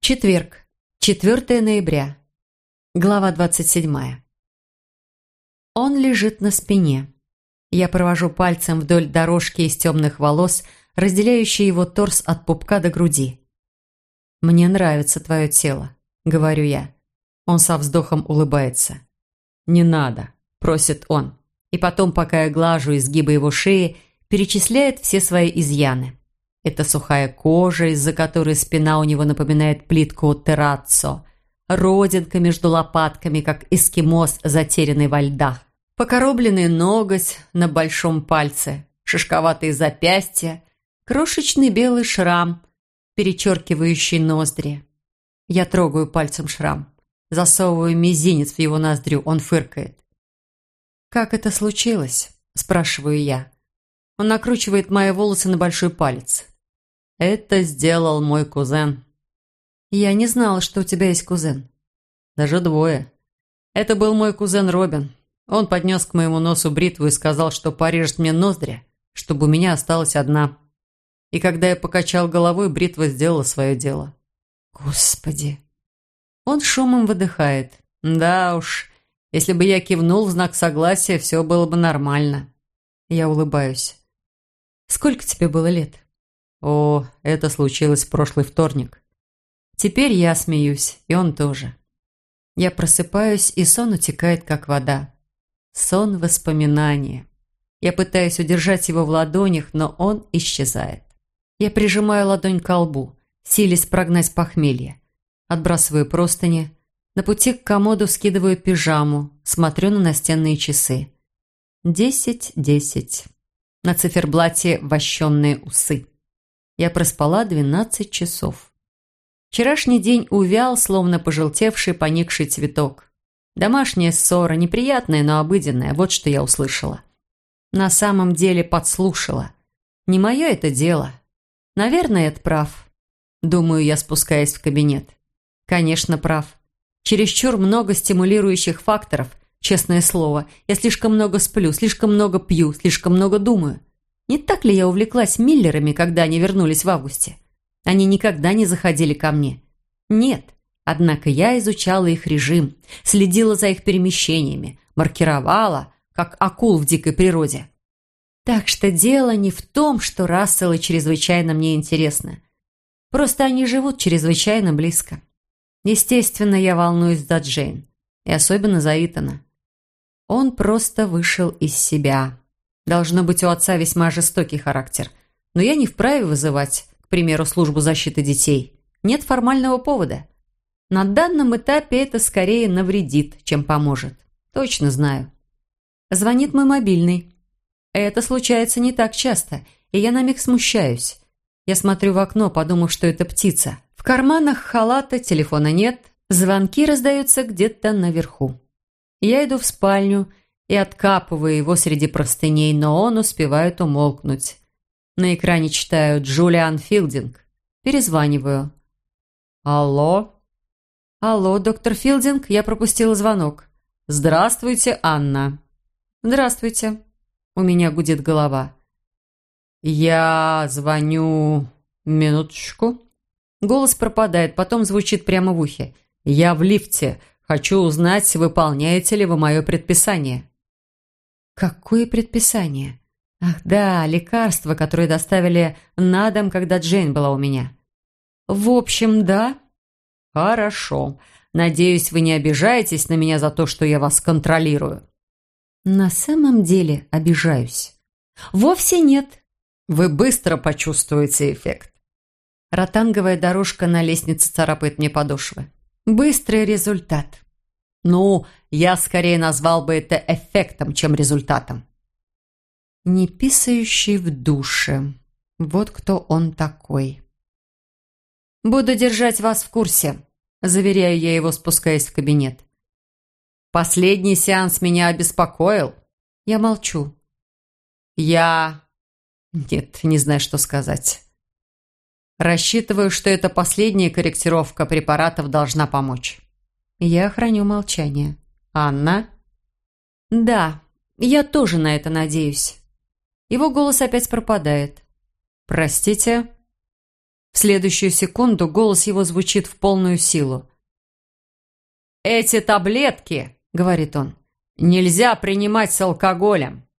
Четверг, 4 ноября. Глава 27. Он лежит на спине. Я провожу пальцем вдоль дорожки из темных волос, разделяющей его торс от пупка до груди. «Мне нравится твое тело», — говорю я. Он со вздохом улыбается. «Не надо», — просит он. И потом, пока я глажу изгибы его шеи, перечисляет все свои изъяны. Это сухая кожа, из-за которой спина у него напоминает плитку терраццо, родинка между лопатками, как эскимос, затерянный во льдах, покоробленный ноготь на большом пальце, шишковатые запястья, крошечный белый шрам, перечеркивающий ноздри. Я трогаю пальцем шрам, засовываю мизинец в его ноздрю, он фыркает. «Как это случилось?» – спрашиваю я. Он накручивает мои волосы на большой палец. «Это сделал мой кузен». «Я не знала, что у тебя есть кузен». «Даже двое. Это был мой кузен Робин. Он поднес к моему носу бритву и сказал, что порежет мне ноздри, чтобы у меня осталась одна. И когда я покачал головой, бритва сделала свое дело». «Господи!» Он шумом выдыхает. «Да уж, если бы я кивнул в знак согласия, все было бы нормально». Я улыбаюсь. «Сколько тебе было лет?» «О, это случилось в прошлый вторник». Теперь я смеюсь, и он тоже. Я просыпаюсь, и сон утекает, как вода. Сон воспоминания. Я пытаюсь удержать его в ладонях, но он исчезает. Я прижимаю ладонь к лбу, силясь прогнать похмелье. Отбрасываю простыни. На пути к комоду скидываю пижаму, смотрю на настенные часы. 10:10. На циферблате вощенные усы. Я проспала 12 часов. Вчерашний день увял, словно пожелтевший, поникший цветок. Домашняя ссора, неприятная, но обыденная, вот что я услышала. На самом деле подслушала. Не мое это дело. Наверное, Эд прав. Думаю я, спускаясь в кабинет. Конечно, прав. Чересчур много стимулирующих факторов, честное слово. Я слишком много сплю, слишком много пью, слишком много думаю. Не так ли я увлеклась Миллерами, когда они вернулись в августе? Они никогда не заходили ко мне. Нет. Однако я изучала их режим, следила за их перемещениями, маркировала, как акул в дикой природе. Так что дело не в том, что Расселы чрезвычайно мне интересны. Просто они живут чрезвычайно близко. Естественно, я волнуюсь за Джейн. И особенно за Итана. Он просто вышел из себя. Должно быть, у отца весьма жестокий характер. Но я не вправе вызывать, к примеру, службу защиты детей. Нет формального повода. На данном этапе это скорее навредит, чем поможет. Точно знаю. Звонит мой мобильный. Это случается не так часто, и я на миг смущаюсь. Я смотрю в окно, подумав, что это птица. В карманах халата телефона нет, звонки раздаются где-то наверху. Я иду в спальню и откапываю его среди простыней, но он успевает умолкнуть. На экране читаю «Джулиан Филдинг». Перезваниваю. «Алло?» «Алло, доктор Филдинг, я пропустила звонок». «Здравствуйте, Анна». «Здравствуйте». У меня гудит голова. «Я звоню...» «Минуточку». Голос пропадает, потом звучит прямо в ухе. «Я в лифте. Хочу узнать, выполняете ли вы мое предписание». «Какое предписание?» «Ах да, лекарство, которое доставили на дом, когда Джейн была у меня». «В общем, да». «Хорошо. Надеюсь, вы не обижаетесь на меня за то, что я вас контролирую». «На самом деле обижаюсь». «Вовсе нет». «Вы быстро почувствуете эффект». Ротанговая дорожка на лестнице царапает мне подошвы. «Быстрый результат». «Ну, я скорее назвал бы это эффектом, чем результатом». «Не писающий в душе. Вот кто он такой». «Буду держать вас в курсе», – заверяю я его, спускаясь в кабинет. «Последний сеанс меня обеспокоил». Я молчу. Нет, не знаю, что сказать. Рассчитываю, что эта последняя корректировка препаратов должна помочь. Я храню молчание. «Анна?» «Да, я тоже на это надеюсь». Его голос опять пропадает. «Простите?» В следующую секунду голос его звучит в полную силу. «Эти таблетки, — говорит он, — нельзя принимать с алкоголем.